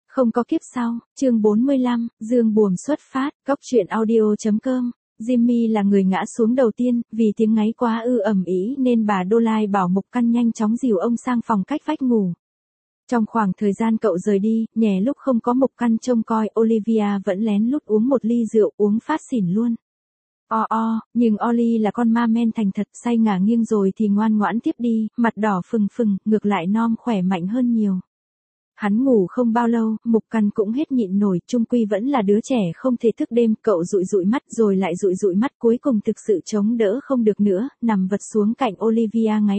Không có kiếp sau, chương 45, Dương Buồm xuất phát, Cóc truyện audio.com. Jimmy là người ngã xuống đầu tiên, vì tiếng ngáy quá ầm ĩ nên bà Đô Lai bảo Mục Căn nhanh chóng dìu ông sang phòng cách vách ngủ. Trong khoảng thời gian cậu rời đi, nhè lúc không có Mục Căn trông coi, Olivia vẫn lén lút uống một ly rượu, uống phát xỉn luôn. Nhưng Ollie là con ma men thành thật, say ngả nghiêng rồi thì ngoan ngoãn tiếp đi, mặt đỏ phừng phừng, ngược lại Nom khỏe mạnh hơn nhiều. Hắn ngủ không bao lâu, Mục Căn cũng hết nhịn nổi, chung quy vẫn là đứa trẻ không thể thức đêm, cậu dụi mắt rồi lại dụi mắt, cuối cùng thực sự chống đỡ không được nữa, nằm vật xuống cạnh Olivia ngáy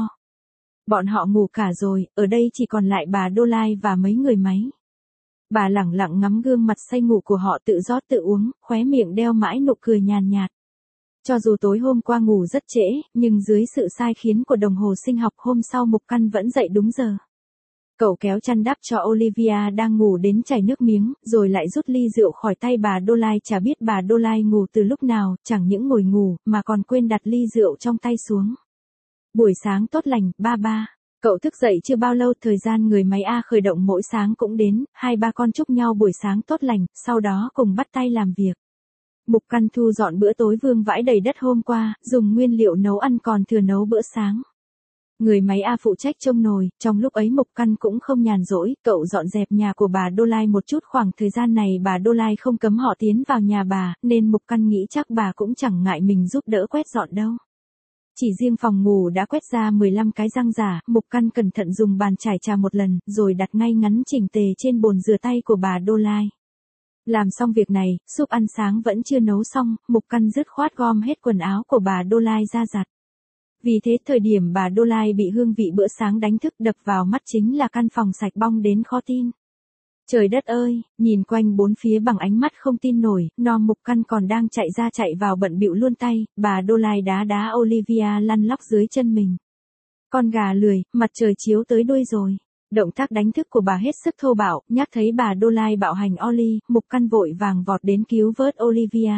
Bọn họ ngủ cả rồi, ở đây chỉ còn lại bà Đô Lai và mấy người máy. Bà lẳng lặng ngắm gương mặt say ngủ của họ, tự rót tự uống, khóe miệng đeo mãi nụ cười nhàn nhạt. Cho dù tối hôm qua ngủ rất trễ, nhưng dưới sự sai khiến của đồng hồ sinh học hôm sau Mục Căn vẫn dậy đúng giờ. Cậu kéo chăn đắp cho Olivia đang ngủ đến chảy nước miếng, rồi lại rút ly rượu khỏi tay bà Đô Lai. Chả biết bà Đô Lai ngủ từ lúc nào, chẳng những ngồi ngủ, mà còn quên đặt ly rượu trong tay xuống. Buổi sáng tốt lành, ba. Cậu thức dậy chưa bao lâu, thời gian người máy A khởi động mỗi sáng cũng đến, hai ba con chúc nhau buổi sáng tốt lành, sau đó cùng bắt tay làm việc. Mục Căn thu dọn bữa tối vương vãi đầy đất hôm qua, dùng nguyên liệu nấu ăn còn thừa nấu bữa sáng. Người máy A phụ trách trông nồi, trong lúc ấy Mục Căn cũng không nhàn rỗi, cậu dọn dẹp nhà của bà Đô Lai một chút. Khoảng thời gian này bà Đô Lai không cấm họ tiến vào nhà bà, nên Mục Căn nghĩ chắc bà cũng chẳng ngại mình giúp đỡ quét dọn đâu. Chỉ riêng phòng ngủ đã quét ra 15 cái răng giả, Mục Căn cẩn thận dùng bàn chải chà một lần, rồi đặt ngay ngắn chỉnh tề trên bồn rửa tay của bà Đô Lai. Làm xong việc này, súp ăn sáng vẫn chưa nấu xong, Mục Căn dứt khoát gom hết quần áo của bà Đô Lai ra giặt. Vì thế thời điểm bà Đô Lai bị hương vị bữa sáng đánh thức, đập vào mắt chính là căn phòng sạch bong đến khó tin. Trời đất ơi, nhìn quanh bốn phía bằng ánh mắt không tin nổi, Nom Mục Căn còn đang chạy ra chạy vào bận bịu luôn tay, bà Đô Lai đá Olivia lăn lóc dưới chân mình. Con gà lười, mặt trời chiếu tới đuôi rồi. Động tác đánh thức của bà hết sức thô bạo, nhắc thấy bà Đô Lai bạo hành Ollie, Mục Căn vội vàng vọt đến cứu vớt Olivia.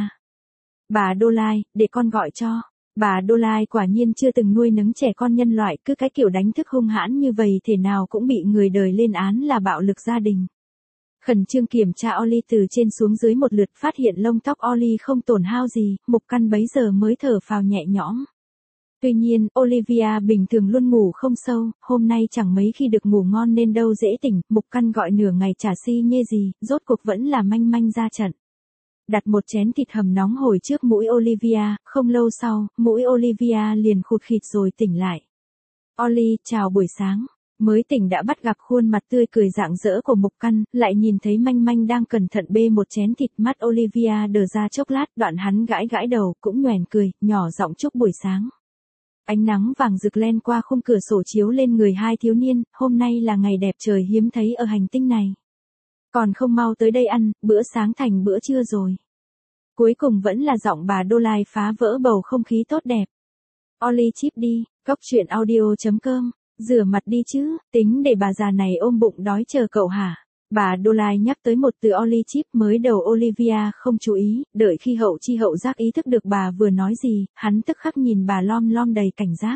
Bà Đô Lai, để con gọi cho. Bà Đô Lai quả nhiên chưa từng nuôi nấng trẻ con nhân loại, cứ cái kiểu đánh thức hung hãn như vậy thể nào cũng bị người đời lên án là bạo lực gia đình. Khẩn trương kiểm tra Ollie từ trên xuống dưới một lượt, phát hiện lông tóc Ollie không tổn hao gì, Mục Căn bấy giờ mới thở phào nhẹ nhõm. Tuy nhiên, Olivia bình thường luôn ngủ không sâu, hôm nay chẳng mấy khi được ngủ ngon nên đâu dễ tỉnh, Mục Căn gọi nửa ngày chả si nhê gì, rốt cuộc vẫn là manh manh ra trận. Đặt một chén thịt hầm nóng hồi trước mũi Olivia, không lâu sau, mũi Olivia liền khụt khịt rồi tỉnh lại. Ollie, chào buổi sáng. Mới tỉnh đã bắt gặp khuôn mặt tươi cười rạng rỡ của Mục Căn, lại nhìn thấy manh manh đang cẩn thận bê một chén thịt, mắt Olivia đờ ra chốc lát, đoạn hắn gãi đầu, cũng nhoẻn cười, nhỏ giọng chúc buổi sáng. Ánh nắng vàng rực len qua khung cửa sổ chiếu lên người hai thiếu niên, hôm nay là ngày đẹp trời hiếm thấy ở hành tinh này. Còn không mau tới đây ăn, bữa sáng thành bữa trưa rồi. Cuối cùng vẫn là giọng bà Đô Lai phá vỡ bầu không khí tốt đẹp. Ollie chip đi, Cóc truyện audio.com, rửa mặt đi chứ, tính để bà già này ôm bụng đói chờ cậu hả? Bà Đô Lai nhắc tới một từ Ollie chip, mới đầu Olivia không chú ý, đợi khi hậu chi hậu giác ý thức được bà vừa nói gì, hắn tức khắc nhìn bà lom đầy cảnh giác.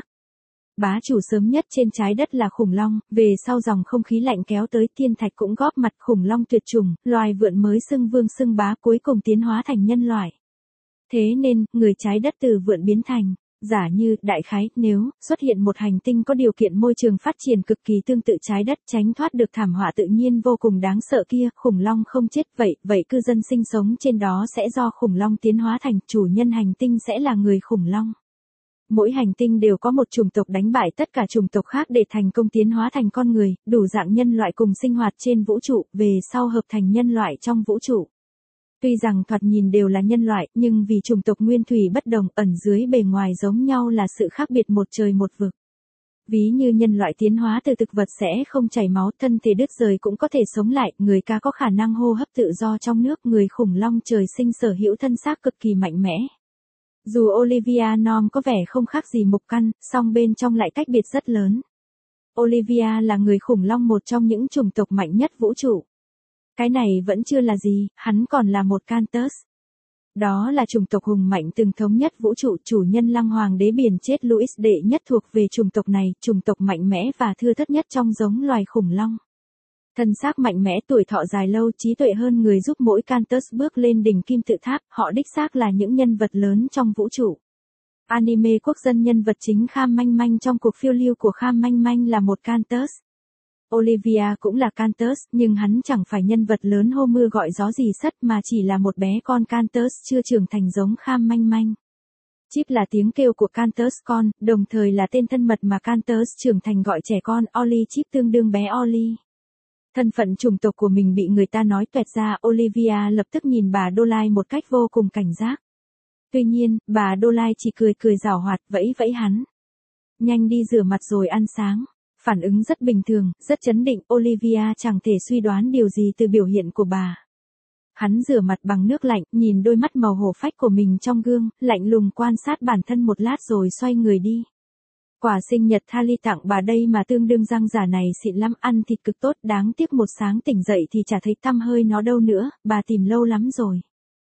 Bá chủ sớm nhất trên trái đất là khủng long, về sau dòng không khí lạnh kéo tới, thiên thạch cũng góp mặt, khủng long tuyệt chủng, loài vượn mới xưng vương xưng bá, cuối cùng tiến hóa thành nhân loại. Thế nên, người trái đất từ vượn biến thành, giả như, đại khái, nếu xuất hiện một hành tinh có điều kiện môi trường phát triển cực kỳ tương tự trái đất, tránh thoát được thảm họa tự nhiên vô cùng đáng sợ kia, khủng long không chết, vậy cư dân sinh sống trên đó sẽ do khủng long tiến hóa thành, chủ nhân hành tinh sẽ là người khủng long. Mỗi hành tinh đều có một chủng tộc đánh bại tất cả chủng tộc khác để thành công tiến hóa thành con người, đủ dạng nhân loại cùng sinh hoạt trên vũ trụ, về sau hợp thành nhân loại trong vũ trụ. Tuy rằng thoạt nhìn đều là nhân loại, nhưng vì chủng tộc nguyên thủy bất đồng, ẩn dưới bề ngoài giống nhau là sự khác biệt một trời một vực. Ví như nhân loại tiến hóa từ thực vật sẽ không chảy máu, thân thể đứt rời cũng có thể sống lại, người cá có khả năng hô hấp tự do trong nước, người khủng long trời sinh sở hữu thân xác cực kỳ mạnh mẽ. Dù Olivia Nom có vẻ không khác gì Mục Căn, song bên trong lại cách biệt rất lớn. Olivia là người khủng long, một trong những chủng tộc mạnh nhất vũ trụ. Cái này vẫn chưa là gì, hắn còn là một Cantus. Đó là chủng tộc hùng mạnh từng thống nhất vũ trụ, chủ nhân Lăng Hoàng đế biển chết Louis đệ nhất thuộc về chủng tộc này, chủng tộc mạnh mẽ và thưa thớt nhất trong giống loài khủng long. Thân xác mạnh mẽ, tuổi thọ dài lâu, trí tuệ hơn người giúp mỗi Cantus bước lên đỉnh kim tự tháp, họ đích xác là những nhân vật lớn trong vũ trụ. Anime quốc dân nhân vật chính Kham Manh Manh trong cuộc phiêu lưu của Kham Manh Manh là một Cantus. Olivia cũng là Cantus, nhưng hắn chẳng phải nhân vật lớn hô mưa gọi gió gì sất mà chỉ là một bé con Cantus chưa trưởng thành giống Kham Manh Manh. Chip là tiếng kêu của Cantus con, đồng thời là tên thân mật mà Cantus trưởng thành gọi trẻ con, Oli Chip tương đương bé Oli. Thân phận chủng tộc của mình bị người ta nói toẹt ra, Olivia lập tức nhìn bà Dolai một cách vô cùng cảnh giác. Tuy nhiên, bà Dolai chỉ cười cười giảo hoạt, vẫy vẫy hắn. Nhanh đi rửa mặt rồi ăn sáng. Phản ứng rất bình thường, rất chấn định, Olivia chẳng thể suy đoán điều gì từ biểu hiện của bà. Hắn rửa mặt bằng nước lạnh, nhìn đôi mắt màu hổ phách của mình trong gương, lạnh lùng quan sát bản thân một lát rồi xoay người đi. Quà sinh nhật Thali tặng bà đây mà tương đương răng giả này xịn lắm, ăn thịt cực tốt, đáng tiếc một sáng tỉnh dậy thì chả thấy tăm hơi nó đâu nữa, bà tìm lâu lắm rồi.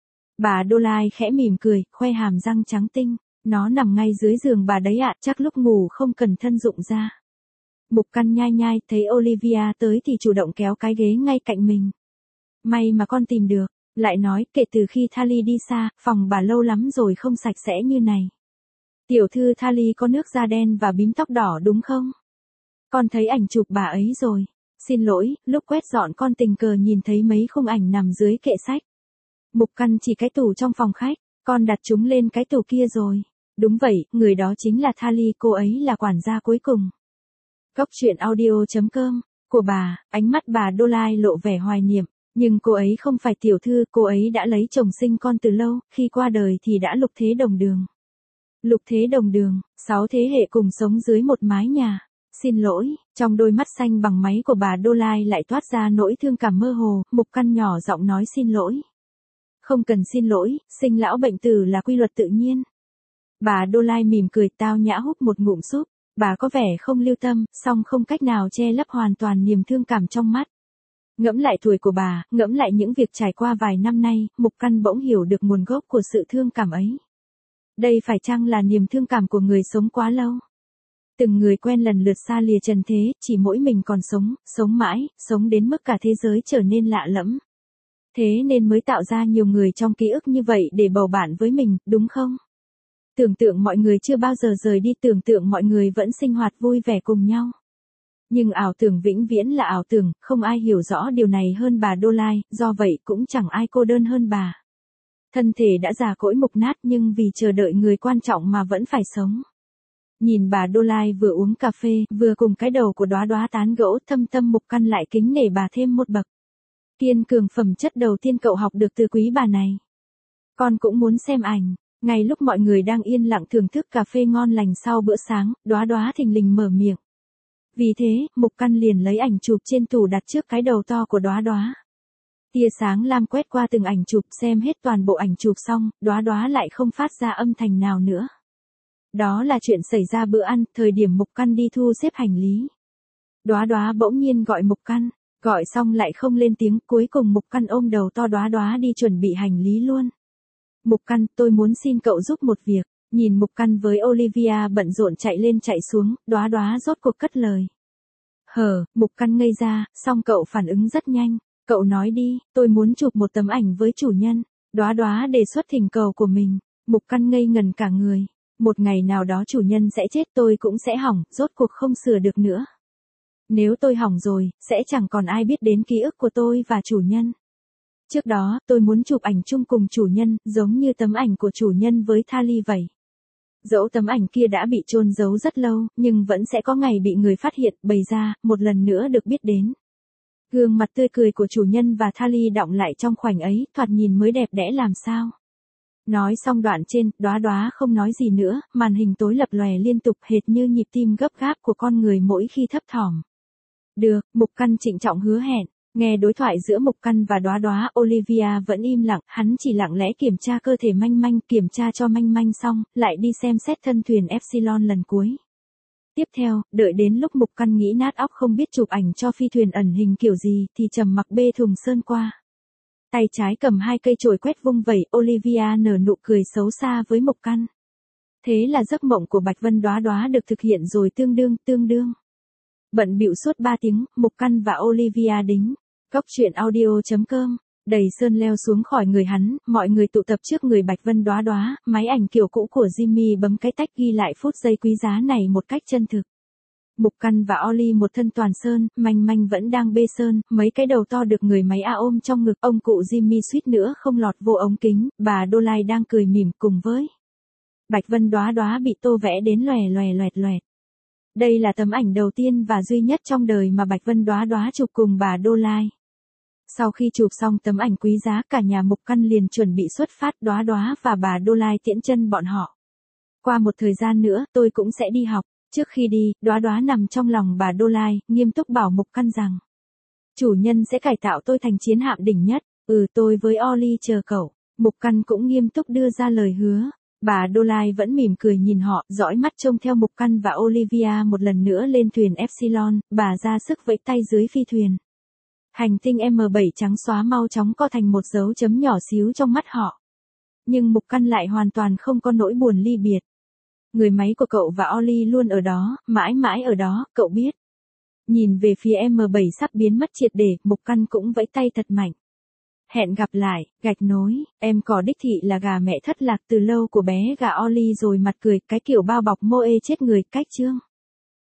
Bà Dolai khẽ mỉm cười, khoe hàm răng trắng tinh, nó nằm ngay dưới giường bà đấy ạ, chắc lúc ngủ không cần thân dụng ra. Mục Căn nhai nhai, thấy Olivia tới thì chủ động kéo cái ghế ngay cạnh mình. May mà con tìm được, lại nói kể từ khi Thali đi xa, phòng bà lâu lắm rồi không sạch sẽ như này. Tiểu thư Thali có nước da đen và bím tóc đỏ đúng không? Con thấy ảnh chụp bà ấy rồi. Xin lỗi, lúc quét dọn con tình cờ nhìn thấy mấy khung ảnh nằm dưới kệ sách. Mục Căn chỉ cái tủ trong phòng khách, con đặt chúng lên cái tủ kia rồi. Đúng vậy, người đó chính là Thali, cô ấy là quản gia cuối cùng. Cốc truyện audio.com, của bà, ánh mắt bà Dolai lộ vẻ hoài niệm, nhưng cô ấy không phải tiểu thư, cô ấy đã lấy chồng sinh con từ lâu, khi qua đời thì đã lục thế đồng đường. Lục thế đồng đường, 6 thế hệ cùng sống dưới một mái nhà. Xin lỗi, trong đôi mắt xanh bằng máy của bà Dolai lại toát ra nỗi thương cảm mơ hồ, Mục Căn nhỏ giọng nói xin lỗi. Không cần xin lỗi, sinh lão bệnh tử là quy luật tự nhiên. Bà Dolai mỉm cười tao nhã hút một ngụm súp. Bà có vẻ không lưu tâm, song không cách nào che lấp hoàn toàn niềm thương cảm trong mắt. Ngẫm lại tuổi của bà, ngẫm lại những việc trải qua vài năm nay, Mục Căn bỗng hiểu được nguồn gốc của sự thương cảm ấy. Đây phải chăng là niềm thương cảm của người sống quá lâu? Từng người quen lần lượt xa lìa trần thế, chỉ mỗi mình còn sống, sống mãi, sống đến mức cả thế giới trở nên lạ lẫm. Thế nên mới tạo ra nhiều người trong ký ức như vậy để bầu bạn với mình, đúng không? Tưởng tượng mọi người chưa bao giờ rời đi, tưởng tượng mọi người vẫn sinh hoạt vui vẻ cùng nhau. Nhưng ảo tưởng vĩnh viễn là ảo tưởng, không ai hiểu rõ điều này hơn bà Dolai, do vậy cũng chẳng ai cô đơn hơn bà. Thân thể đã già cỗi mục nát nhưng vì chờ đợi người quan trọng mà vẫn phải sống. Nhìn bà Dolai vừa uống cà phê, vừa cùng cái đầu của Đóa Đóa tán gẫu, thâm tâm Mục Căn lại kính nể bà thêm một bậc. Kiên cường phẩm chất đầu tiên cậu học được từ quý bà này. Con cũng muốn xem ảnh. Ngay lúc mọi người đang yên lặng thưởng thức cà phê ngon lành sau bữa sáng, Đóa Đóa thình lình mở miệng. Vì thế, Mục Căn liền lấy ảnh chụp trên tủ đặt trước cái đầu to của Đóa Đóa. Tia sáng lam quét qua từng ảnh chụp, xem hết toàn bộ ảnh chụp xong, Đóa Đóa lại không phát ra âm thanh nào nữa. Đó là chuyện xảy ra bữa ăn, thời điểm Mục Căn đi thu xếp hành lý. Đóa Đóa bỗng nhiên gọi Mục Căn, gọi xong lại không lên tiếng, cuối cùng Mục Căn ôm đầu to Đóa Đóa đi chuẩn bị hành lý luôn. Mục Căn, tôi muốn xin cậu giúp một việc. Nhìn Mục Căn với Olivia bận rộn chạy lên chạy xuống, Đóa Đóa rốt cuộc cất lời. Mục Căn ngây ra, song cậu phản ứng rất nhanh. Cậu nói đi, tôi muốn chụp một tấm ảnh với chủ nhân. Đóa Đóa đề xuất thỉnh cầu của mình. Mục Căn ngây ngần cả người. Một ngày nào đó chủ nhân sẽ chết, tôi cũng sẽ hỏng, rốt cuộc không sửa được nữa. Nếu tôi hỏng rồi, sẽ chẳng còn ai biết đến ký ức của tôi và chủ nhân. Trước đó, tôi muốn chụp ảnh chung cùng chủ nhân, giống như tấm ảnh của chủ nhân với Thali vậy. Dẫu tấm ảnh kia đã bị chôn giấu rất lâu, nhưng vẫn sẽ có ngày bị người phát hiện, bày ra, một lần nữa được biết đến. Gương mặt tươi cười của chủ nhân và Thali đọng lại trong khoảnh ấy, thoạt nhìn mới đẹp đẽ làm sao. Nói xong đoạn trên, Đóa Đóa không nói gì nữa, màn hình tối lập lòe liên tục hệt như nhịp tim gấp gáp của con người mỗi khi thấp thỏm. Được, Mục Căn trịnh trọng hứa hẹn. Nghe đối thoại giữa Mục Căn và Đóa Đóa, Olivia vẫn im lặng, hắn chỉ lặng lẽ kiểm tra cơ thể Manh Manh, kiểm tra cho Manh Manh xong, lại đi xem xét thân thuyền Epsilon lần cuối. Tiếp theo, đợi đến lúc Mục Căn nghĩ nát óc không biết chụp ảnh cho phi thuyền ẩn hình kiểu gì, thì trầm mặc bê thùng sơn qua. Tay trái cầm 2 cây chổi quét vung vẩy, Olivia nở nụ cười xấu xa với Mục Căn. Thế là giấc mộng của Bạch Vân Đóa Đóa được thực hiện rồi, tương đương. Bận bịu suốt 3 tiếng, Mục Căn và Olivia đính. Cốc truyện audio.com. Đầy sơn leo xuống khỏi người hắn, mọi người tụ tập trước người Bạch Vân Đóa Đóa, máy ảnh kiểu cũ của Jimmy bấm cái tách ghi lại phút giây quý giá này một cách chân thực. Mục Căn và Oli một thân toàn sơn, manh manh vẫn đang bê sơn, mấy cái đầu to được người máy ôm trong ngực, ông cụ Jimmy suýt nữa không lọt vô ống kính, bà Đô-lai đang cười mỉm cùng với Bạch Vân Đóa Đóa bị tô vẽ đến lòe lòe loẹt loẹt. Đây là tấm ảnh đầu tiên và duy nhất trong đời mà Bạch Vân Đóa Đóa chụp cùng bà Đô-lai. Sau khi chụp xong tấm ảnh quý giá, cả nhà Mục Căn liền chuẩn bị xuất phát, Đóa Đóa và bà Đô-lai tiễn chân bọn họ. Qua một thời gian nữa, tôi cũng sẽ đi học. Trước khi đi, Đóa Đóa nằm trong lòng bà Đô-lai, nghiêm túc bảo Mục Căn rằng chủ nhân sẽ cải tạo tôi thành chiến hạm đỉnh nhất. Tôi với Oli chờ cậu. Mục Căn cũng nghiêm túc đưa ra lời hứa. Bà Đô-lai vẫn mỉm cười nhìn họ, dõi mắt trông theo Mục Căn và Olivia một lần nữa lên thuyền Epsilon, bà ra sức vẫy tay dưới phi thuyền. Hành tinh M7 trắng xóa mau chóng co thành một dấu chấm nhỏ xíu trong mắt họ. Nhưng Mục Căn lại hoàn toàn không có nỗi buồn ly biệt. Người máy của cậu và Oli luôn ở đó, mãi mãi ở đó, cậu biết. Nhìn về phía M7 sắp biến mất triệt để, Mục Căn cũng vẫy tay thật mạnh. Hẹn gặp lại, gạch nối, em có đích thị là gà mẹ thất lạc từ lâu của bé gà Oli rồi mặt cười, cái kiểu bao bọc mô ê chết người, cách chương.